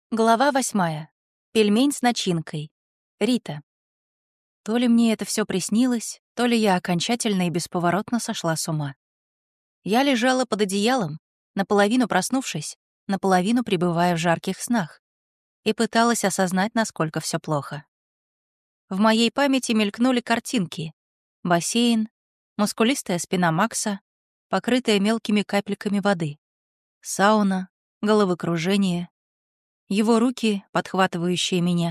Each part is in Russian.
Глава 8. Пельмень с начинкой. Рита. То ли мне это все приснилось, то ли я окончательно и бесповоротно сошла с ума. Я лежала под одеялом, наполовину проснувшись, наполовину пребывая в жарких снах, и пыталась осознать, насколько все плохо. В моей памяти мелькнули картинки. Бассейн, мускулистая спина Макса, покрытая мелкими капельками воды, сауна, головокружение, его руки, подхватывающие меня.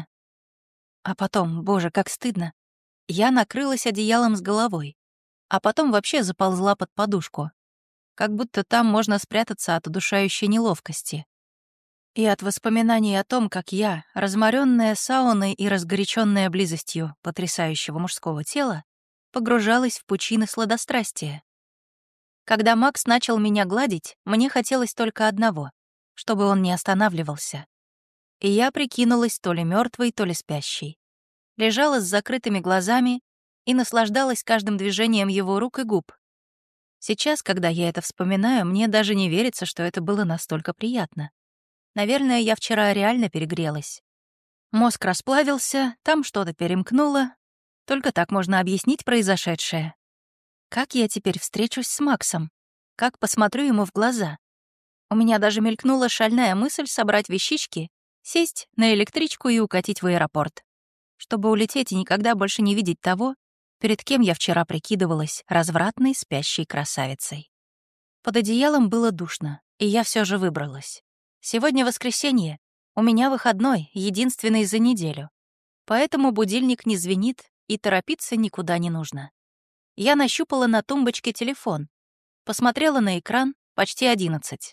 А потом, боже, как стыдно. Я накрылась одеялом с головой, а потом вообще заползла под подушку. Как будто там можно спрятаться от удушающей неловкости. И от воспоминаний о том, как я, разморённая сауной и разгоряченная близостью потрясающего мужского тела, погружалась в пучины сладострастия. Когда Макс начал меня гладить, мне хотелось только одного — чтобы он не останавливался. И я прикинулась то ли мертвой, то ли спящей. Лежала с закрытыми глазами и наслаждалась каждым движением его рук и губ. Сейчас, когда я это вспоминаю, мне даже не верится, что это было настолько приятно. Наверное, я вчера реально перегрелась. Мозг расплавился, там что-то перемкнуло. Только так можно объяснить произошедшее. Как я теперь встречусь с Максом? Как посмотрю ему в глаза? У меня даже мелькнула шальная мысль собрать вещички, сесть на электричку и укатить в аэропорт, чтобы улететь и никогда больше не видеть того, перед кем я вчера прикидывалась развратной спящей красавицей. Под одеялом было душно, и я все же выбралась. Сегодня воскресенье, у меня выходной, единственный за неделю. Поэтому будильник не звенит, и торопиться никуда не нужно. Я нащупала на тумбочке телефон, посмотрела на экран, почти 11.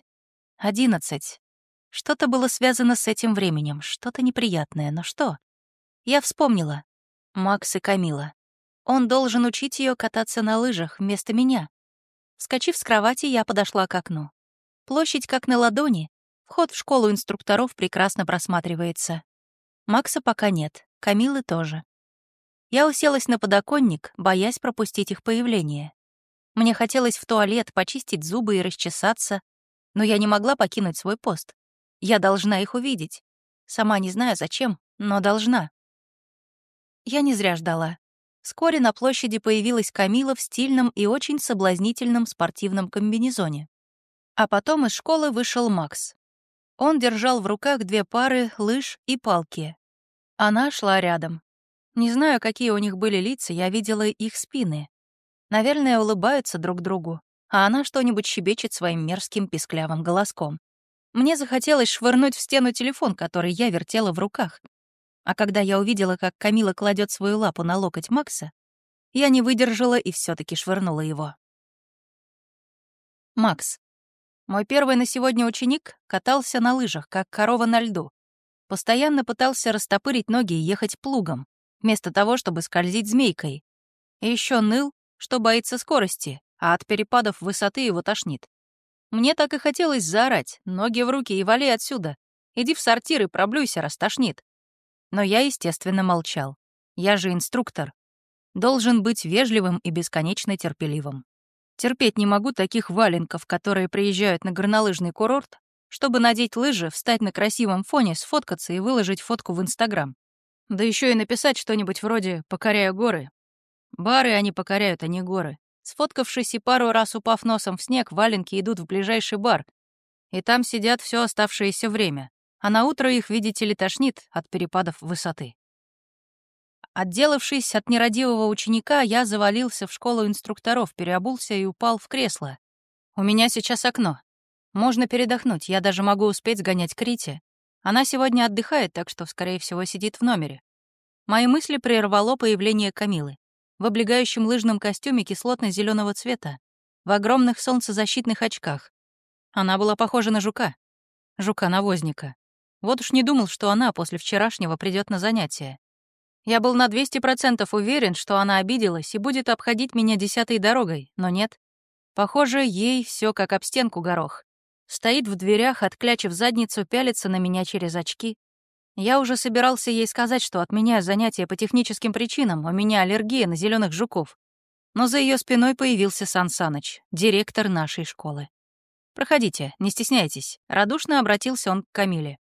11. Что-то было связано с этим временем, что-то неприятное, но что? Я вспомнила. Макс и Камила. Он должен учить ее кататься на лыжах вместо меня. Вскочив с кровати, я подошла к окну. Площадь как на ладони, вход в школу инструкторов прекрасно просматривается. Макса пока нет, Камилы тоже. Я уселась на подоконник, боясь пропустить их появление. Мне хотелось в туалет, почистить зубы и расчесаться, но я не могла покинуть свой пост. Я должна их увидеть. Сама не знаю зачем, но должна. Я не зря ждала. Вскоре на площади появилась Камила в стильном и очень соблазнительном спортивном комбинезоне. А потом из школы вышел Макс. Он держал в руках 2 пары лыж и палки. Она шла рядом. Не знаю, какие у них были лица, я видела их спины. Наверное, улыбаются друг другу, а она что-нибудь щебечет своим мерзким писклявым голоском. Мне захотелось швырнуть в стену телефон, который я вертела в руках. А когда я увидела, как Камила кладет свою лапу на локоть Макса, я не выдержала и все таки швырнула его. Макс. Мой первый на сегодня ученик катался на лыжах, как корова на льду. Постоянно пытался растопырить ноги и ехать плугом, вместо того, чтобы скользить змейкой. И еще ныл, что боится скорости, а от перепадов высоты его тошнит. Мне так и хотелось заорать: ноги в руки и вали отсюда. Иди в сортир и проблюйся, раз тошнит. Но я, естественно, молчал. Я же инструктор. Должен быть вежливым и бесконечно терпеливым. Терпеть не могу таких валенков, которые приезжают на горнолыжный курорт, чтобы надеть лыжи, встать на красивом фоне, сфоткаться и выложить фотку в Инстаграм. Да еще и написать что-нибудь вроде «покоряю горы». Бары они покоряют, а не горы. Сфоткавшись и пару раз упав носом в снег, валенки идут в ближайший бар. И там сидят все оставшееся время. А на утро их, видите ли, тошнит от перепадов высоты. Отделавшись от нерадивого ученика, я завалился в школу инструкторов, переобулся и упал в кресло. У меня сейчас окно. Можно передохнуть, я даже могу успеть сгонять к Рите. Она сегодня отдыхает, так что, скорее всего, сидит в номере. Мои мысли прервало появление Камилы. В облегающем лыжном костюме кислотно-зеленого цвета, в огромных солнцезащитных очках. Она была похожа на жука. Жука-навозника. Вот уж не думал, что она после вчерашнего придет на занятия. Я был на 200% уверен, что она обиделась и будет обходить меня 10-й дорогой, но нет. Похоже, ей все как об стенку горох. Стоит в дверях, отклячив задницу, пялится на меня через очки. Я уже собирался ей сказать, что отменяю занятия по техническим причинам, у меня аллергия на зеленых жуков. Но за ее спиной появился Сан Саныч, директор нашей школы. «Проходите, не стесняйтесь», — радушно обратился он к Камиле.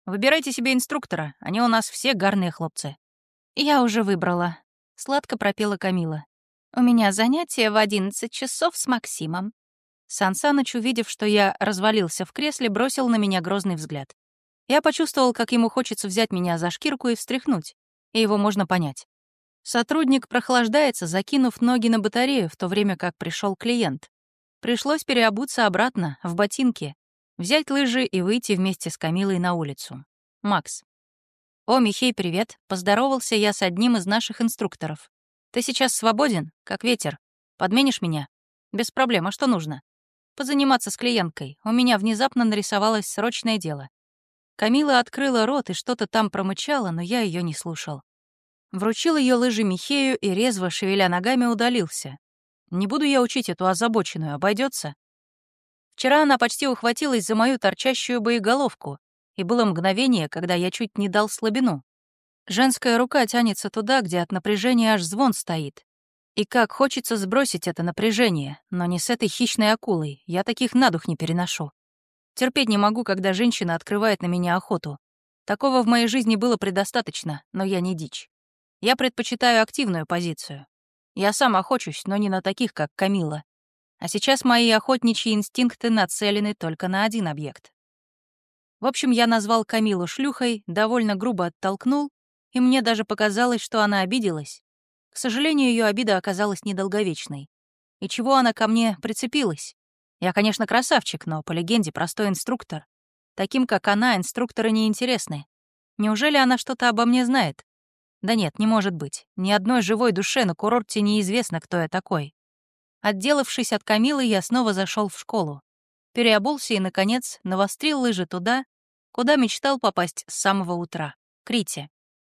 Выбирайте себе инструктора, они у нас все гарные хлопцы». «Я уже выбрала», — сладко пропела Камила. «У меня занятие в 11 часов с Максимом». Сан Саныч, увидев, что я развалился в кресле, бросил на меня грозный взгляд. Я почувствовал, как ему хочется взять меня за шкирку и встряхнуть, и его можно понять. Сотрудник прохлаждается, закинув ноги на батарею, в то время как пришел клиент. Пришлось переобуться обратно, в ботинки, взять лыжи и выйти вместе с Камилой на улицу. Макс. «О, Михей, привет!» — поздоровался я с одним из наших инструкторов. «Ты сейчас свободен, как ветер. Подменишь меня?» «Без проблем, а что нужно?» «Позаниматься с клиенткой. У меня внезапно нарисовалось срочное дело». Камила открыла рот и что-то там промычала, но я ее не слушал. Вручил ее лыжи Михею и, резво шевеля ногами, удалился. Не буду я учить эту озабоченную, обойдется. Вчера она почти ухватилась за мою торчащую боеголовку, и было мгновение, когда я чуть не дал слабину. Женская рука тянется туда, где от напряжения аж звон стоит. И как хочется сбросить это напряжение, но не с этой хищной акулой, я таких на дух не переношу. Терпеть не могу, когда женщина открывает на меня охоту. Такого в моей жизни было предостаточно, но я не дичь. Я предпочитаю активную позицию. Я сам охочусь, но не на таких, как Камила. А сейчас мои охотничьи инстинкты нацелены только на один объект. В общем, я назвал Камилу шлюхой, довольно грубо оттолкнул, и мне даже показалось, что она обиделась. К сожалению, ее обида оказалась недолговечной. И чего она ко мне прицепилась? Я, конечно, красавчик, но, по легенде, простой инструктор. Таким, как она, инструкторы неинтересны. Неужели она что-то обо мне знает? Да нет, не может быть. Ни одной живой душе на курорте неизвестно, кто я такой. Отделавшись от Камилы, я снова зашел в школу. Переобулся и, наконец, навострил лыжи туда, куда мечтал попасть с самого утра — к Рите.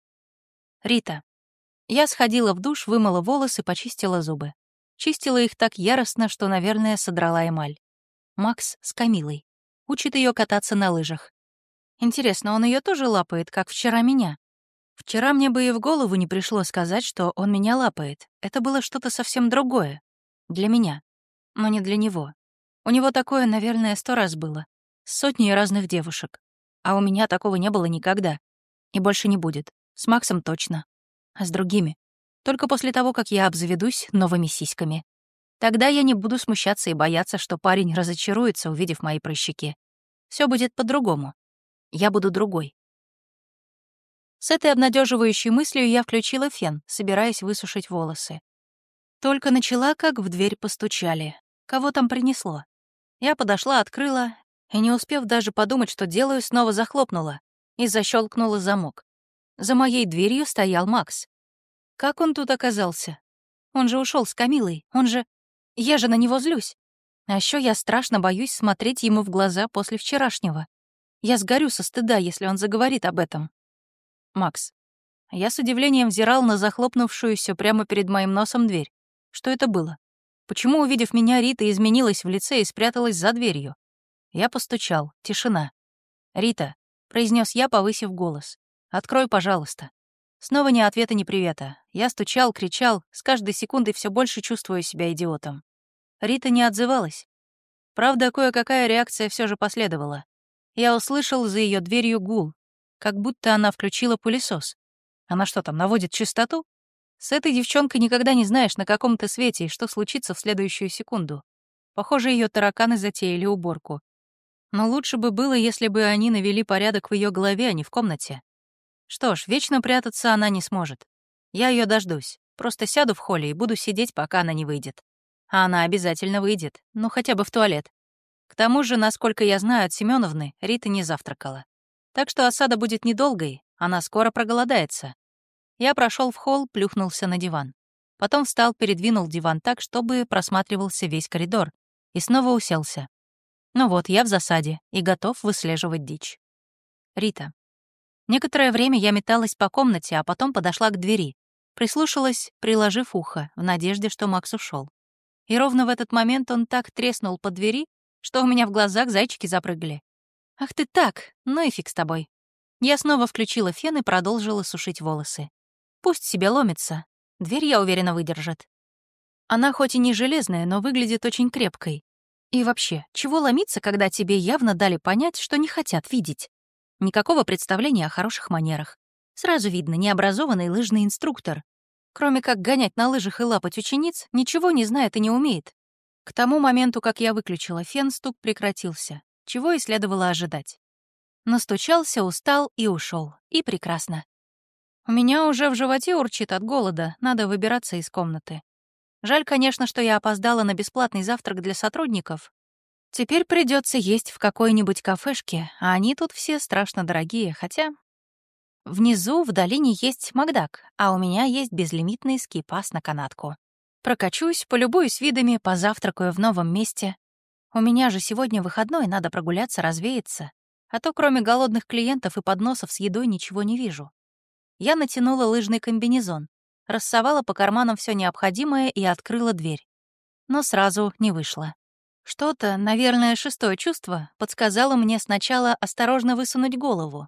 Рита. Я сходила в душ, вымыла волосы, почистила зубы. Чистила их так яростно, что, наверное, содрала эмаль. Макс с Камилой. Учит ее кататься на лыжах. Интересно, он ее тоже лапает, как вчера меня? Вчера мне бы и в голову не пришло сказать, что он меня лапает. Это было что-то совсем другое. Для меня. Но не для него. У него такое, наверное, 100 раз было. С сотней разных девушек. А у меня такого не было никогда. И больше не будет. С Максом точно. А с другими? Только после того, как я обзаведусь новыми сиськами. Тогда я не буду смущаться и бояться, что парень разочаруется, увидев мои прыщики. Все будет по-другому. Я буду другой. С этой обнадеживающей мыслью я включила фен, собираясь высушить волосы. Только начала, как в дверь постучали. Кого там принесло? Я подошла, открыла, и, не успев даже подумать, что делаю, снова захлопнула и защелкнула замок. За моей дверью стоял Макс. Как он тут оказался? Он же ушел с Камилой, он же... Я же на него злюсь. А еще я страшно боюсь смотреть ему в глаза после вчерашнего. Я сгорю со стыда, если он заговорит об этом. Макс. Я с удивлением взирал на захлопнувшуюся прямо перед моим носом дверь. Что это было? Почему, увидев меня, Рита изменилась в лице и спряталась за дверью? Я постучал. Тишина. «Рита», — произнес я, повысив голос, — «открой, пожалуйста». Снова ни ответа, ни привета. Я стучал, кричал, с каждой секундой все больше чувствую себя идиотом. Рита не отзывалась. Правда, кое-какая реакция все же последовала. Я услышал за ее дверью гул, как будто она включила пылесос. Она что там, наводит чистоту? С этой девчонкой никогда не знаешь, на каком ты свете и что случится в следующую секунду. Похоже, ее тараканы затеяли уборку. Но лучше бы было, если бы они навели порядок в ее голове, а не в комнате. Что ж, вечно прятаться она не сможет. Я ее дождусь. Просто сяду в холле и буду сидеть, пока она не выйдет. А она обязательно выйдет, ну хотя бы в туалет. К тому же, насколько я знаю от Семеновны, Рита не завтракала. Так что осада будет недолгой, она скоро проголодается. Я прошел в холл, плюхнулся на диван. Потом встал, передвинул диван так, чтобы просматривался весь коридор, и снова уселся. Ну вот, я в засаде и готов выслеживать дичь. Рита. Некоторое время я металась по комнате, а потом подошла к двери. Прислушалась, приложив ухо, в надежде, что Макс ушел. И ровно в этот момент он так треснул по двери, что у меня в глазах зайчики запрыгали. «Ах ты так! Ну и фиг с тобой». Я снова включила фен и продолжила сушить волосы. Пусть себе ломится. Дверь, я уверена, выдержит. Она хоть и не железная, но выглядит очень крепкой. И вообще, чего ломиться, когда тебе явно дали понять, что не хотят видеть? Никакого представления о хороших манерах. Сразу видно, необразованный лыжный инструктор. Кроме как гонять на лыжах и лапать учениц, ничего не знает и не умеет. К тому моменту, как я выключила фен, стук прекратился, чего и следовало ожидать. Настучался, устал и ушел. И прекрасно. У меня уже в животе урчит от голода, надо выбираться из комнаты. Жаль, конечно, что я опоздала на бесплатный завтрак для сотрудников. Теперь придется есть в какой-нибудь кафешке, а они тут все страшно дорогие, хотя... Внизу в долине есть Макдак, а у меня есть безлимитный ски-пас на канатку. Прокачусь, полюбуюсь видами, позавтракаю в новом месте. У меня же сегодня выходной, надо прогуляться, развеяться. А то кроме голодных клиентов и подносов с едой ничего не вижу. Я натянула лыжный комбинезон, рассовала по карманам все необходимое и открыла дверь. Но сразу не вышло. Что-то, наверное, шестое чувство, подсказало мне сначала осторожно высунуть голову.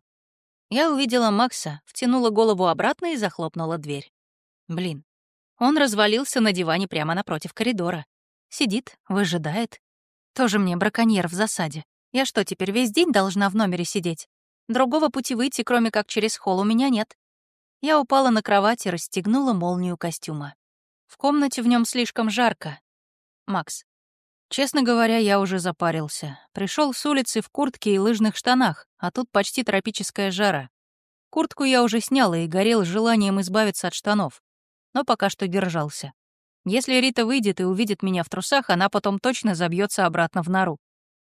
Я увидела Макса, втянула голову обратно и захлопнула дверь. Блин, он развалился на диване прямо напротив коридора. Сидит, выжидает. Тоже мне браконьер в засаде. Я что, теперь весь день должна в номере сидеть? Другого пути выйти, кроме как через холл, у меня нет. Я упала на кровать и расстегнула молнию костюма. В комнате в нем слишком жарко. Макс. Честно говоря, я уже запарился. Пришел с улицы в куртке и лыжных штанах, а тут почти тропическая жара. Куртку я уже сняла и горел желанием избавиться от штанов. Но пока что держался. Если Рита выйдет и увидит меня в трусах, она потом точно забьется обратно в нору.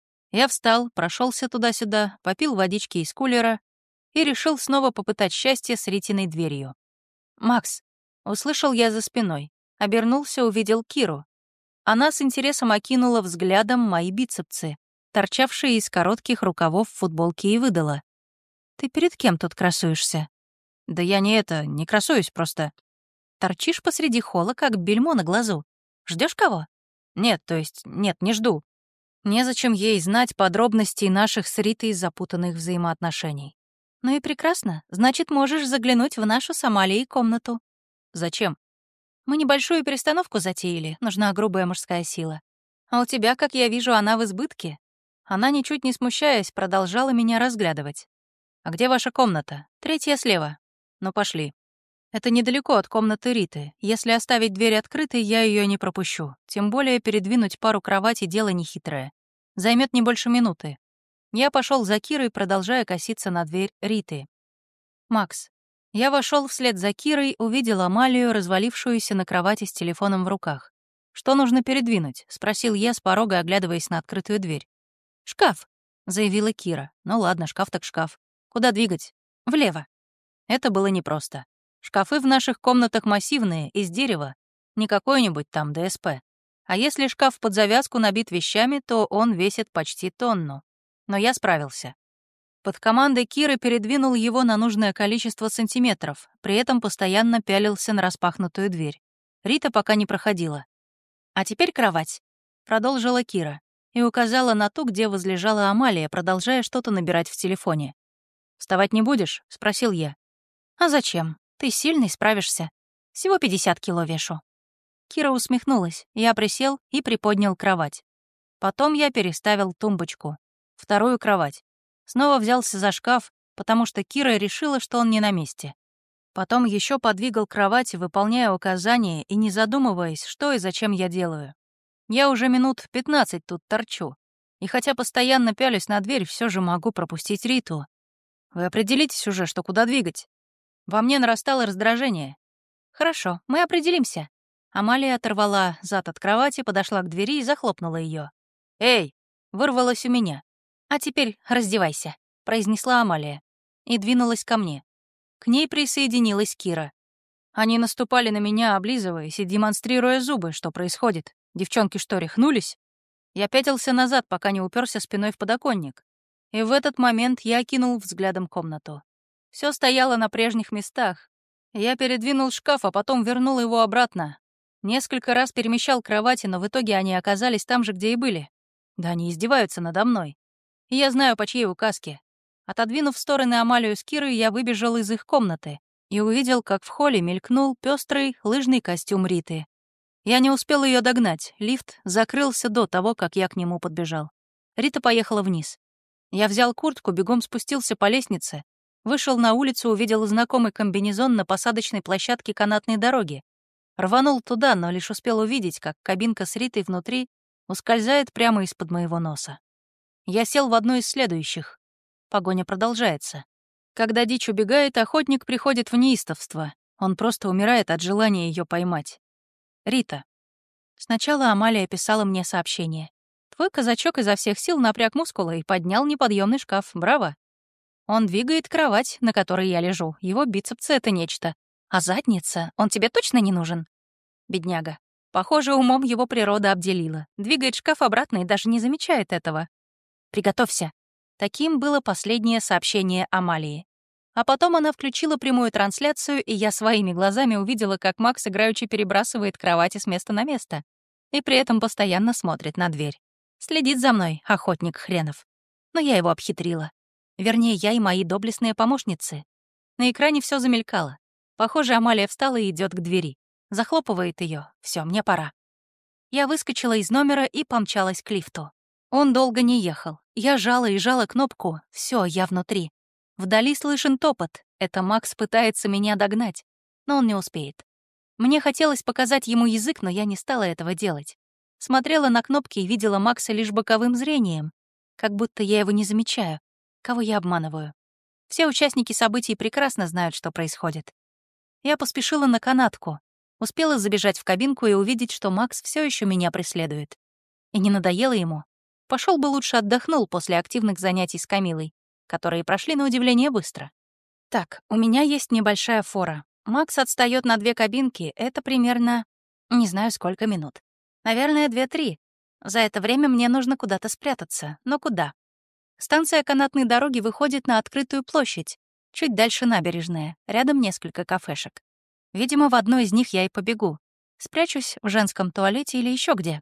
Я встал, прошелся туда-сюда, попил водички из кулера и решил снова попытать счастье с Ритиной дверью. «Макс!» — услышал я за спиной. Обернулся, увидел Киру. Она с интересом окинула взглядом мои бицепсы, торчавшие из коротких рукавов футболки, и выдала. «Ты перед кем тут красуешься?» «Да я не красуюсь просто». «Торчишь посреди холла, как бельмо на глазу. Ждешь кого?» «Нет, не жду. Незачем ей знать подробностей наших с Ритой запутанных взаимоотношений». «Ну и прекрасно. Значит, можешь заглянуть в нашу с Амалией комнату». «Зачем?» «Мы небольшую перестановку затеяли, нужна грубая мужская сила. А у тебя, как я вижу, она в избытке». Она, ничуть не смущаясь, продолжала меня разглядывать. «А где ваша комната?» «Третья слева». «Ну, пошли». Это недалеко от комнаты Риты. Если оставить дверь открытой, я ее не пропущу. Тем более передвинуть пару кроватей — дело нехитрое. Займет не больше минуты. Я пошел за Кирой, продолжая коситься на дверь Риты. «Макс». Я вошел вслед за Кирой, увидел Амалию, развалившуюся на кровати с телефоном в руках. «Что нужно передвинуть?» — спросил я с порога, оглядываясь на открытую дверь. «Шкаф», — заявила Кира. «Ну ладно, шкаф так шкаф. Куда двигать?» «Влево». Это было непросто. Шкафы в наших комнатах массивные, из дерева. Не какой-нибудь там ДСП. А если шкаф под завязку набит вещами, то он весит почти тонну. Но я справился. Под командой Киры передвинул его на нужное количество сантиметров, при этом постоянно пялился на распахнутую дверь. Рита пока не проходила. «А теперь кровать», — продолжила Кира и указала на ту, где возлежала Амалия, продолжая что-то набирать в телефоне. «Вставать не будешь?» — спросил я. «А зачем? Ты сильный, справишься. Всего 50 кило вешу». Кира усмехнулась. Я присел и приподнял кровать. Потом я переставил тумбочку. Вторую кровать. Снова взялся за шкаф, потому что Кира решила, что он не на месте. Потом еще подвигал кровать, выполняя указания и не задумываясь, что и зачем я делаю. Я уже минут 15 тут торчу. И хотя постоянно пялюсь на дверь, все же могу пропустить Риту. Вы определитесь уже, что куда двигать. Во мне нарастало раздражение. Хорошо, мы определимся. Амалия оторвала зад от кровати, подошла к двери и захлопнула ее. «Эй!» — вырвалось у меня. «А теперь раздевайся», — произнесла Амалия. И двинулась ко мне. К ней присоединилась Кира. Они наступали на меня, облизываясь и демонстрируя зубы. Что происходит? Девчонки что, рехнулись? Я пятился назад, пока не уперся спиной в подоконник. И в этот момент я окинул взглядом комнату. Все стояло на прежних местах. Я передвинул шкаф, а потом вернул его обратно. Несколько раз перемещал кровати, но в итоге они оказались там же, где и были. Да они издеваются надо мной. И я знаю, по чьей указке. Отодвинув в стороны Амалию с Кирой, я выбежал из их комнаты и увидел, как в холле мелькнул пестрый лыжный костюм Риты. Я не успел ее догнать, лифт закрылся до того, как я к нему подбежал. Рита поехала вниз. Я взял куртку, бегом спустился по лестнице, вышел на улицу, увидел знакомый комбинезон на посадочной площадке канатной дороги. Рванул туда, но лишь успел увидеть, как кабинка с Ритой внутри ускользает прямо из-под моего носа. Я сел в одну из следующих. Погоня продолжается. Когда дичь убегает, охотник приходит в неистовство. Он просто умирает от желания ее поймать. Рита. Сначала Амалия писала мне сообщение. «Твой казачок изо всех сил напряг мускулы и поднял неподъемный шкаф. Браво!» Он двигает кровать, на которой я лежу. Его бицепсы — это нечто. А задница? Он тебе точно не нужен? Бедняга. Похоже, умом его природа обделила. Двигает шкаф обратно и даже не замечает этого. Приготовься. Таким было последнее сообщение Амалии. А потом она включила прямую трансляцию, и я своими глазами увидела, как Макс играючи перебрасывает кровати с места на место. И при этом постоянно смотрит на дверь. Следит за мной, охотник хренов. Но я его обхитрила. Вернее, я и мои доблестные помощницы. На экране все замелькало. Похоже, Амалия встала и идет к двери. Захлопывает ее. Все, мне пора. Я выскочила из номера и помчалась к лифту. Он долго не ехал. Я жала и жала кнопку. Все, я внутри. Вдали слышен топот. Это Макс пытается меня догнать. Но он не успеет. Мне хотелось показать ему язык, но я не стала этого делать. Смотрела на кнопки и видела Макса лишь боковым зрением. Как будто я его не замечаю. Кого я обманываю? Все участники событий прекрасно знают, что происходит. Я поспешила на канатку. Успела забежать в кабинку и увидеть, что Макс все еще меня преследует. И не надоело ему. Пошел бы лучше отдохнул после активных занятий с Камилой, которые прошли на удивление быстро. Так, у меня есть небольшая фора. Макс отстает на 2 кабинки, это примерно... не знаю, сколько минут. Наверное, 2-3. За это время мне нужно куда-то спрятаться. Но куда? Станция канатной дороги выходит на открытую площадь. Чуть дальше набережная, рядом несколько кафешек. Видимо, в одной из них я и побегу. Спрячусь в женском туалете или еще где.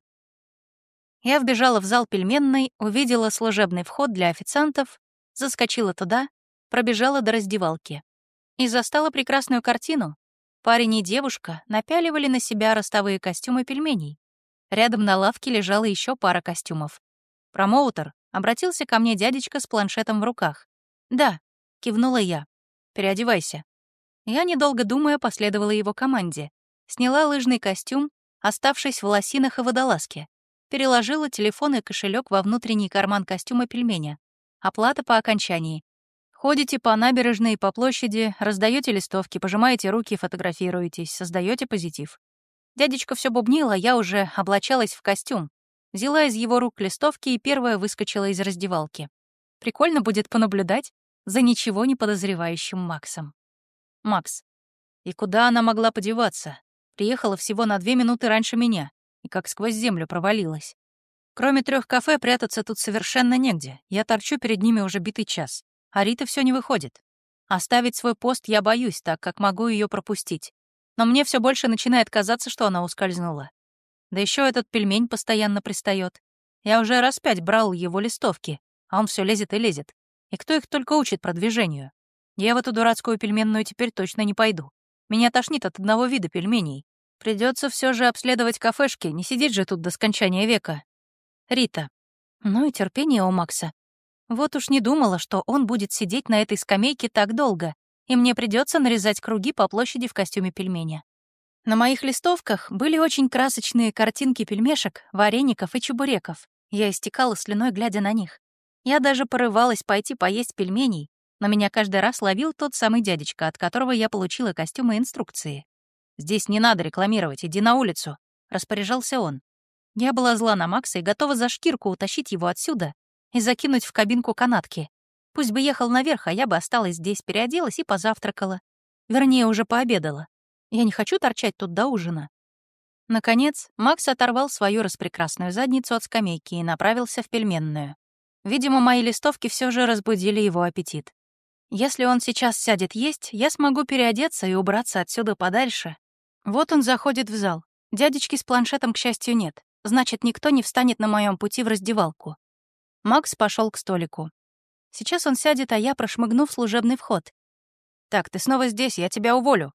Я вбежала в зал пельменной, увидела служебный вход для официантов, заскочила туда, пробежала до раздевалки. И застала прекрасную картину. Парень и девушка напяливали на себя ростовые костюмы пельменей. Рядом на лавке лежала еще пара костюмов. Промоутер. Обратился ко мне дядечка с планшетом в руках. «Да», — кивнула я. «Переодевайся». Я, недолго думая, последовала его команде. Сняла лыжный костюм, оставшись в лосинах и водолазке. Переложила телефон и кошелек во внутренний карман костюма пельменя. Оплата по окончании. Ходите по набережной и по площади, раздаете листовки, пожимаете руки, фотографируетесь, создаете позитив. Дядечка все бубнил, а я уже облачалась в костюм. Взяла из его рук листовки и первая выскочила из раздевалки. Прикольно будет понаблюдать за ничего не подозревающим Максом. Макс. И куда она могла подеваться? Приехала всего на 2 минуты раньше меня и как сквозь землю провалилась. Кроме 3 кафе прятаться тут совершенно негде. Я торчу перед ними уже битый час, а Рита все не выходит. Оставить свой пост я боюсь, так как могу ее пропустить. Но мне все больше начинает казаться, что она ускользнула. Да еще этот пельмень постоянно пристает. Я уже раз 5 брал его листовки, а он все лезет и лезет. И кто их только учит продвижению? Я в эту дурацкую пельменную теперь точно не пойду. Меня тошнит от одного вида пельменей. Придется все же обследовать кафешки, не сидеть же тут до скончания века. Рита. Ну и терпение у Макса. Вот уж не думала, что он будет сидеть на этой скамейке так долго, и мне придется нарезать круги по площади в костюме пельменя. На моих листовках были очень красочные картинки пельмешек, вареников и чебуреков. Я истекала слюной, глядя на них. Я даже порывалась пойти поесть пельменей, но меня каждый раз ловил тот самый дядечка, от которого я получила костюмы и инструкции. «Здесь не надо рекламировать, иди на улицу», — распоряжался он. Я была зла на Макса и готова за шкирку утащить его отсюда и закинуть в кабинку канатки. Пусть бы ехал наверх, а я бы осталась здесь, переоделась и позавтракала. Вернее, уже пообедала. Я не хочу торчать тут до ужина. Наконец, Макс оторвал свою распрекрасную задницу от скамейки и направился в пельменную. Видимо, мои листовки все же разбудили его аппетит. Если он сейчас сядет есть, я смогу переодеться и убраться отсюда подальше. Вот он заходит в зал. Дядечки с планшетом, к счастью, нет. Значит, никто не встанет на моем пути в раздевалку. Макс пошел к столику. Сейчас он сядет, а я прошмыгну в служебный вход. «Так, ты снова здесь, я тебя уволю».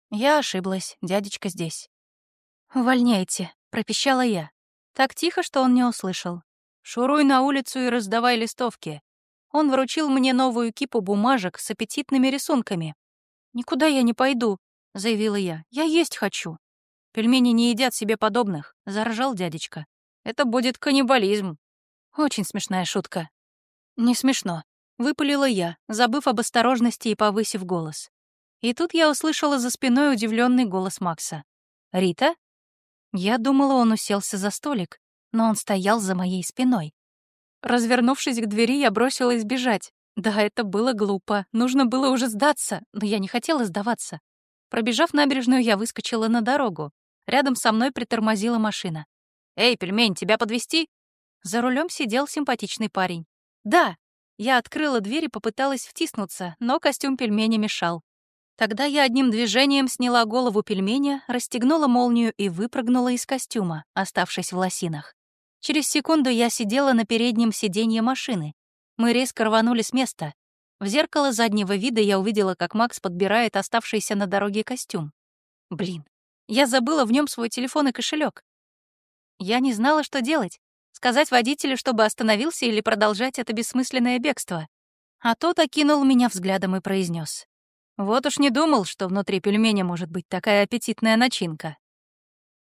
Я ошиблась, дядечка здесь. «Увольняйте», — пропищала я. Так тихо, что он не услышал. «Шуруй на улицу и раздавай листовки». Он вручил мне новую кипу бумажек с аппетитными рисунками. «Никуда я не пойду», — заявила я. «Я есть хочу». «Пельмени не едят себе подобных», — заржал дядечка. «Это будет каннибализм». Очень смешная шутка. «Не смешно», — выпалила я, забыв об осторожности и повысив голос. И тут я услышала за спиной удивленный голос Макса. «Рита?» Я думала, он уселся за столик, но он стоял за моей спиной. Развернувшись к двери, я бросилась бежать. Да, это было глупо. Нужно было уже сдаться, но я не хотела сдаваться. Пробежав набережную, я выскочила на дорогу. Рядом со мной притормозила машина. «Эй, пельмень, тебя подвезти?» За рулем сидел симпатичный парень. «Да!» Я открыла дверь и попыталась втиснуться, но костюм пельменя мешал. Тогда я одним движением сняла голову пельменя, расстегнула молнию и выпрыгнула из костюма, оставшись в лосинах. Через секунду я сидела на переднем сиденье машины. Мы резко рванули с места. В зеркало заднего вида я увидела, как Макс подбирает оставшийся на дороге костюм. Блин, я забыла в нем свой телефон и кошелек. Я не знала, что делать. Сказать водителю, чтобы остановился, или продолжать это бессмысленное бегство. А тот окинул меня взглядом и произнес: «Вот уж не думал, что внутри пельменя может быть такая аппетитная начинка».